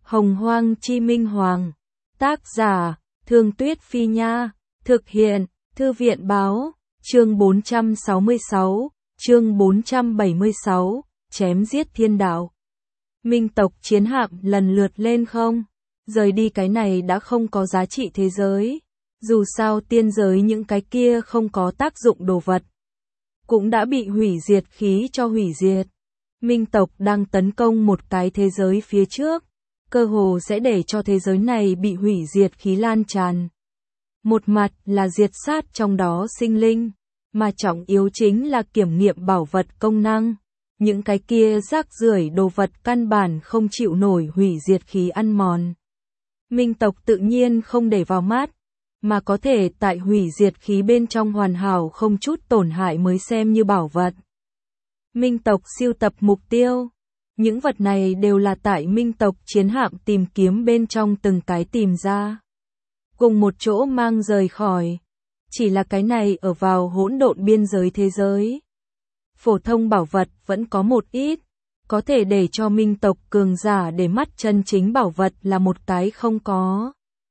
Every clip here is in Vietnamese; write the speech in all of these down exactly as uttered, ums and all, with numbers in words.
Hồng Hoang Chi Minh Hoàng. Tác giả, Thương Tuyết Phi Nha. Thực hiện, Thư viện Báo. Chương bốn trăm sáu mươi sáu, chương bốn trăm bảy mươi sáu, chém giết thiên đạo. Minh tộc chiến hạm lần lượt lên không. Rời đi cái này đã không có giá trị thế giới. Dù sao tiên giới những cái kia không có tác dụng đồ vật. Cũng đã bị hủy diệt khí cho hủy diệt. Minh tộc đang tấn công một cái thế giới phía trước. Cơ hồ sẽ để cho thế giới này bị hủy diệt khí lan tràn. Một mặt là diệt sát trong đó sinh linh. Mà trọng yếu chính là kiểm nghiệm bảo vật công năng. Những cái kia rác rưởi đồ vật căn bản không chịu nổi hủy diệt khí ăn mòn. Minh tộc tự nhiên không để vào mắt. Mà có thể tại hủy diệt khí bên trong hoàn hảo không chút tổn hại mới xem như bảo vật. Minh tộc siêu tập mục tiêu. Những vật này đều là tại Minh tộc chiến hạm tìm kiếm bên trong từng cái tìm ra. Cùng một chỗ mang rời khỏi. Chỉ là cái này ở vào hỗn độn biên giới thế giới. Phổ thông bảo vật vẫn có một ít. Có thể để cho Minh tộc cường giả để mắt chân chính bảo vật là một cái không có.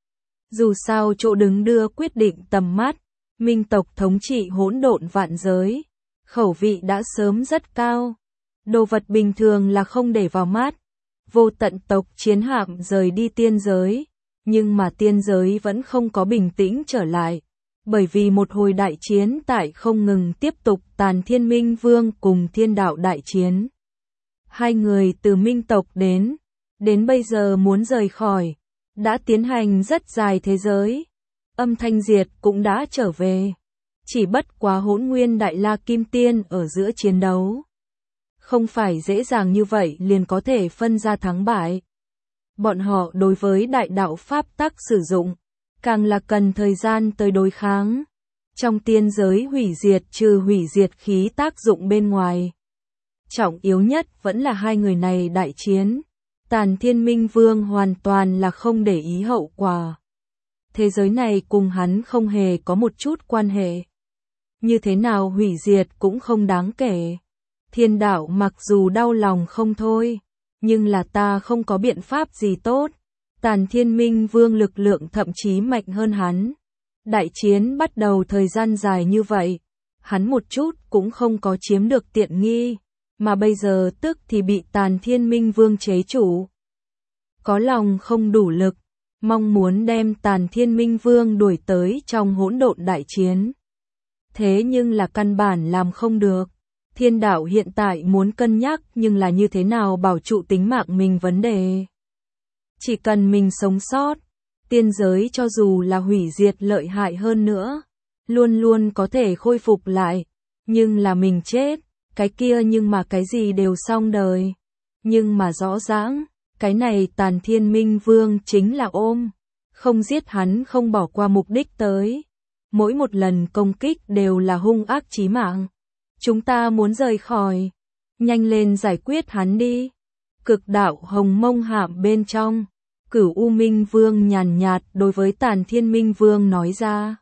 Dù sao chỗ đứng đưa quyết định tầm mắt. Minh tộc thống trị hỗn độn vạn giới. Khẩu vị đã sớm rất cao. Đồ vật bình thường là không để vào mắt. Vô tận tộc chiến hạm rời đi tiên giới. Nhưng mà tiên giới vẫn không có bình tĩnh trở lại. Bởi vì một hồi đại chiến tại không ngừng tiếp tục Tàn Thiên Minh Vương cùng thiên đạo đại chiến. Hai người từ Minh tộc đến. Đến bây giờ muốn rời khỏi. Đã tiến hành rất dài thế giới. Âm Thanh Diệt cũng đã trở về. Chỉ bất quá Hỗn Nguyên Đại La Kim Tiên ở giữa chiến đấu. Không phải dễ dàng như vậy liền có thể phân ra thắng bại. Bọn họ đối với đại đạo pháp tắc sử dụng, càng là cần thời gian tới đối kháng. Trong tiên giới hủy diệt trừ hủy diệt khí tác dụng bên ngoài. Trọng yếu nhất vẫn là hai người này đại chiến. Tàn Thiên Minh Vương hoàn toàn là không để ý hậu quả. Thế giới này cùng hắn không hề có một chút quan hệ. Như thế nào hủy diệt cũng không đáng kể. Thiên đạo mặc dù đau lòng không thôi, nhưng là ta không có biện pháp gì tốt. Tàn Thiên Minh Vương lực lượng thậm chí mạnh hơn hắn. Đại chiến bắt đầu thời gian dài như vậy, hắn một chút cũng không có chiếm được tiện nghi, mà bây giờ tức thì bị Tàn Thiên Minh Vương chế chủ. Có lòng không đủ lực, mong muốn đem Tàn Thiên Minh Vương đuổi tới trong hỗn độn đại chiến. Thế nhưng là căn bản làm không được. Thiên đạo hiện tại muốn cân nhắc nhưng là như thế nào bảo trụ tính mạng mình vấn đề. Chỉ cần mình sống sót, tiên giới cho dù là hủy diệt lợi hại hơn nữa, luôn luôn có thể khôi phục lại. Nhưng là mình chết, cái kia nhưng mà cái gì đều xong đời. Nhưng mà rõ ràng, cái này Tàn Thiên Minh Vương chính là ôm. Không giết hắn không bỏ qua mục đích tới. Mỗi một lần công kích đều là hung ác chí mạng. Chúng ta muốn rời khỏi. Nhanh lên giải quyết hắn đi. Cực đạo hồng mông hạm bên trong. Cửu U Minh Vương nhàn nhạt đối với Tàn Thiên Minh Vương nói ra.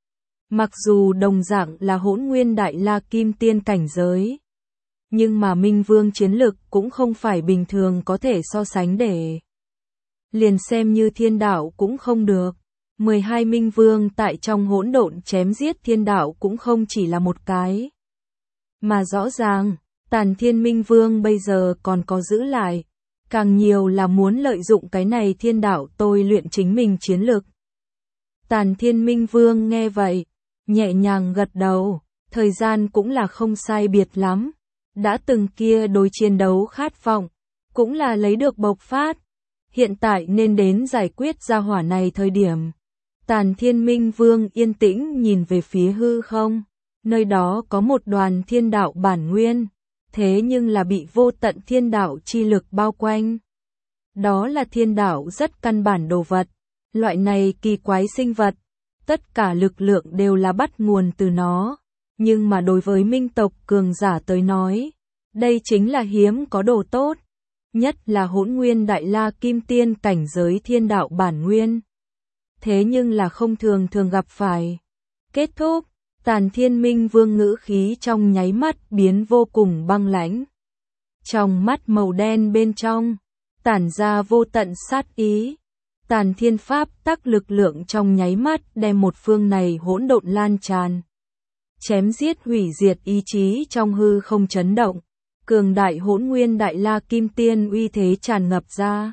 Mặc dù đồng dạng là Hỗn Nguyên Đại La Kim Tiên cảnh giới. Nhưng mà Minh Vương chiến lực cũng không phải bình thường có thể so sánh để. Liền xem như thiên đạo cũng không được. mười hai Minh Vương tại trong hỗn độn chém giết thiên đạo cũng không chỉ là một cái. Mà rõ ràng, Tàn Thiên Minh Vương bây giờ còn có giữ lại. Càng nhiều là muốn lợi dụng cái này thiên đạo tôi luyện chính mình chiến lực. Tàn Thiên Minh Vương nghe vậy, nhẹ nhàng gật đầu, thời gian cũng là không sai biệt lắm. Đã từng kia đối chiến đấu khát vọng, cũng là lấy được bộc phát. Hiện tại nên đến giải quyết gia hỏa này thời điểm. Tàn Thiên Minh Vương yên tĩnh nhìn về phía hư không. Nơi đó có một đoàn thiên đạo bản nguyên. Thế nhưng là bị vô tận thiên đạo chi lực bao quanh. Đó là thiên đạo rất căn bản đồ vật. Loại này kỳ quái sinh vật. Tất cả lực lượng đều là bắt nguồn từ nó. Nhưng mà đối với minh tộc cường giả tới nói. Đây chính là hiếm có đồ tốt. Nhất là Hỗn Nguyên Đại La Kim Tiên cảnh giới thiên đạo bản nguyên. Thế nhưng là không thường thường gặp phải. Kết thúc. Tàn Thiên Minh Vương ngữ khí trong nháy mắt biến vô cùng băng lãnh. Trong mắt màu đen bên trong, tản ra vô tận sát ý. Tàn thiên pháp tắc lực lượng trong nháy mắt đem một phương này hỗn độn lan tràn. Chém giết hủy diệt ý chí trong hư không chấn động. Cường đại hỗn nguyên đại la kim tiên uy thế tràn ngập ra.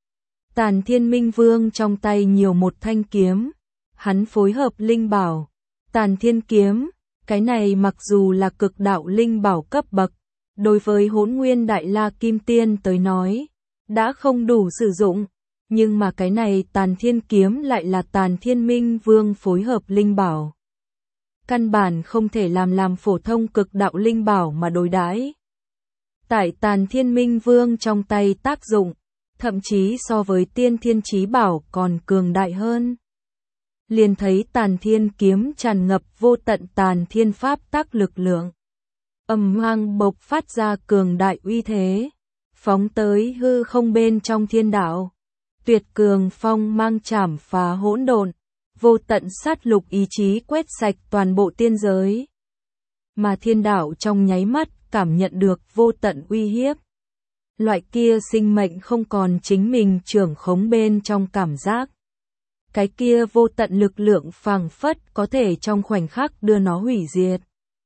Tàn thiên minh vương trong tay nhiều một thanh kiếm. Hắn phối hợp linh bảo. Tàn thiên kiếm, cái này mặc dù là cực đạo linh bảo cấp bậc, đối với hỗn nguyên đại la kim tiên tới nói, đã không đủ sử dụng. Nhưng mà cái này tàn thiên kiếm lại là tàn thiên minh vương phối hợp linh bảo. Căn bản không thể làm làm phổ thông cực đạo linh bảo mà đối đãi. Tại tàn thiên minh vương trong tay tác dụng, thậm chí so với tiên thiên chí bảo còn cường đại hơn. Liền thấy tàn thiên kiếm tràn ngập vô tận tàn thiên pháp tắc lực lượng. Ầm vang bộc phát ra cường đại uy thế, phóng tới hư không bên trong thiên đạo. Tuyệt cường phong mang chảm phá hỗn độn, vô tận sát lục ý chí quét sạch toàn bộ tiên giới. Mà thiên đạo trong nháy mắt cảm nhận được vô tận uy hiếp. Loại kia sinh mệnh không còn chính mình trưởng khống bên trong cảm giác. Cái kia vô tận lực lượng phảng phất có thể trong khoảnh khắc đưa nó hủy diệt.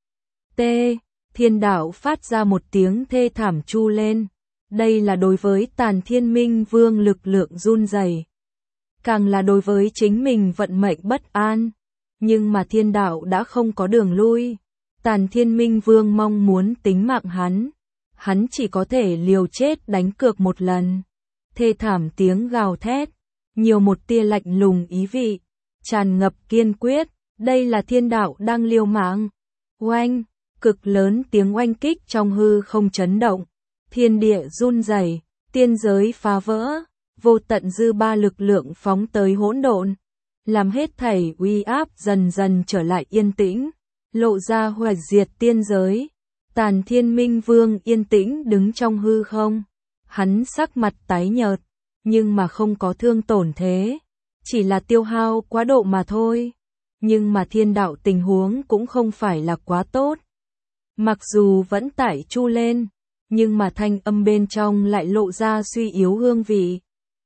T. Thiên đạo phát ra một tiếng thê thảm chu lên. Đây là đối với tàn thiên minh vương lực lượng run rẩy, càng là đối với chính mình vận mệnh bất an. Nhưng mà thiên đạo đã không có đường lui. Tàn thiên minh vương mong muốn tính mạng hắn. Hắn chỉ có thể liều chết đánh cược một lần. Thê thảm tiếng gào thét, nhiều một tia lạnh lùng ý vị, tràn ngập kiên quyết. Đây là thiên đạo đang liều mạng. Oanh, cực lớn tiếng oanh kích trong hư không chấn động. Thiên địa run rẩy, tiên giới phá vỡ, vô tận dư ba lực lượng phóng tới hỗn độn, làm hết thảy uy áp dần dần trở lại yên tĩnh, lộ ra hủy diệt tiên giới. Tàn thiên minh vương yên tĩnh đứng trong hư không, hắn sắc mặt tái nhợt, nhưng mà không có thương tổn thế, chỉ là tiêu hao quá độ mà thôi. Nhưng mà thiên đạo tình huống cũng không phải là quá tốt. Mặc dù vẫn tải chu lên, nhưng mà thanh âm bên trong lại lộ ra suy yếu hương vị.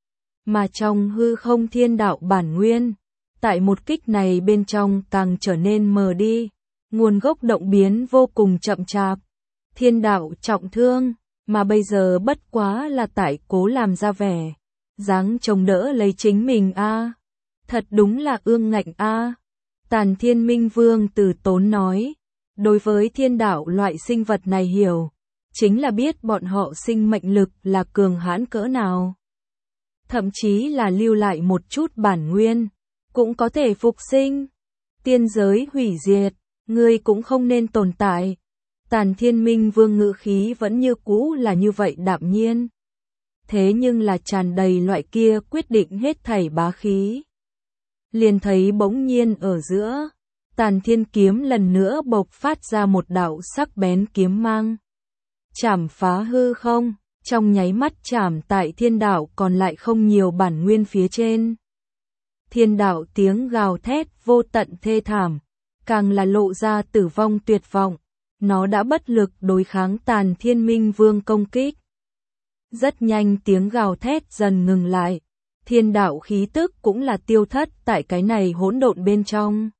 Mà trong hư không thiên đạo bản nguyên, tại một kích này bên trong càng trở nên mờ đi, nguồn gốc động biến vô cùng chậm chạp. Thiên đạo trọng thương, mà bây giờ bất quá là tại cố làm ra vẻ, dáng chống đỡ lấy chính mình a. À. Thật đúng là ương ngạnh a. À. Tàn thiên minh vương từ tốn nói, đối với thiên đạo loại sinh vật này hiểu, chính là biết bọn họ sinh mệnh lực là cường hãn cỡ nào. Thậm chí là lưu lại một chút bản nguyên, cũng có thể phục sinh. Tiên giới hủy diệt, ngươi cũng không nên tồn tại. Tàn thiên minh vương ngữ khí vẫn như cũ là như vậy đạm nhiên. Thế nhưng là tràn đầy loại kia quyết định hết thảy bá khí. Liền thấy bỗng nhiên ở giữa, tàn thiên kiếm lần nữa bộc phát ra một đạo sắc bén kiếm mang. Chảm phá hư không, trong nháy mắt chảm tại thiên đạo còn lại không nhiều bản nguyên phía trên. Thiên đạo tiếng gào thét vô tận thê thảm, càng là lộ ra tử vong tuyệt vọng. Nó đã bất lực đối kháng tàn thiên minh vương công kích. Rất nhanh tiếng gào thét dần ngừng lại. Thiên đạo khí tức cũng là tiêu thất tại cái này hỗn độn bên trong.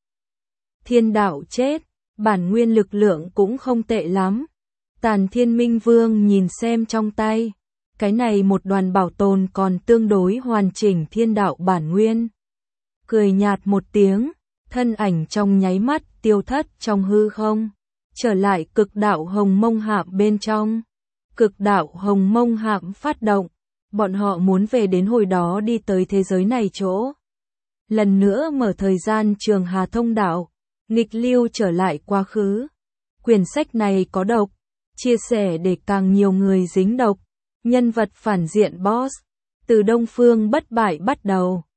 Thiên đạo chết, bản nguyên lực lượng cũng không tệ lắm. Tàn thiên minh vương nhìn xem trong tay, cái này một đoàn bảo tồn còn tương đối hoàn chỉnh thiên đạo bản nguyên. Cười nhạt một tiếng, thân ảnh trong nháy mắt tiêu thất trong hư không, trở lại cực đạo hồng mông hạm bên trong. Cực đạo hồng mông hạm phát động, bọn họ muốn về đến hồi đó đi tới thế giới này chỗ. Lần nữa mở thời gian trường hà thông đạo, nghịch lưu trở lại quá khứ. Quyển sách này có độc, chia sẻ để càng nhiều người dính độc. Nhân vật phản diện boss, từ Đông Phương bất bại bắt đầu.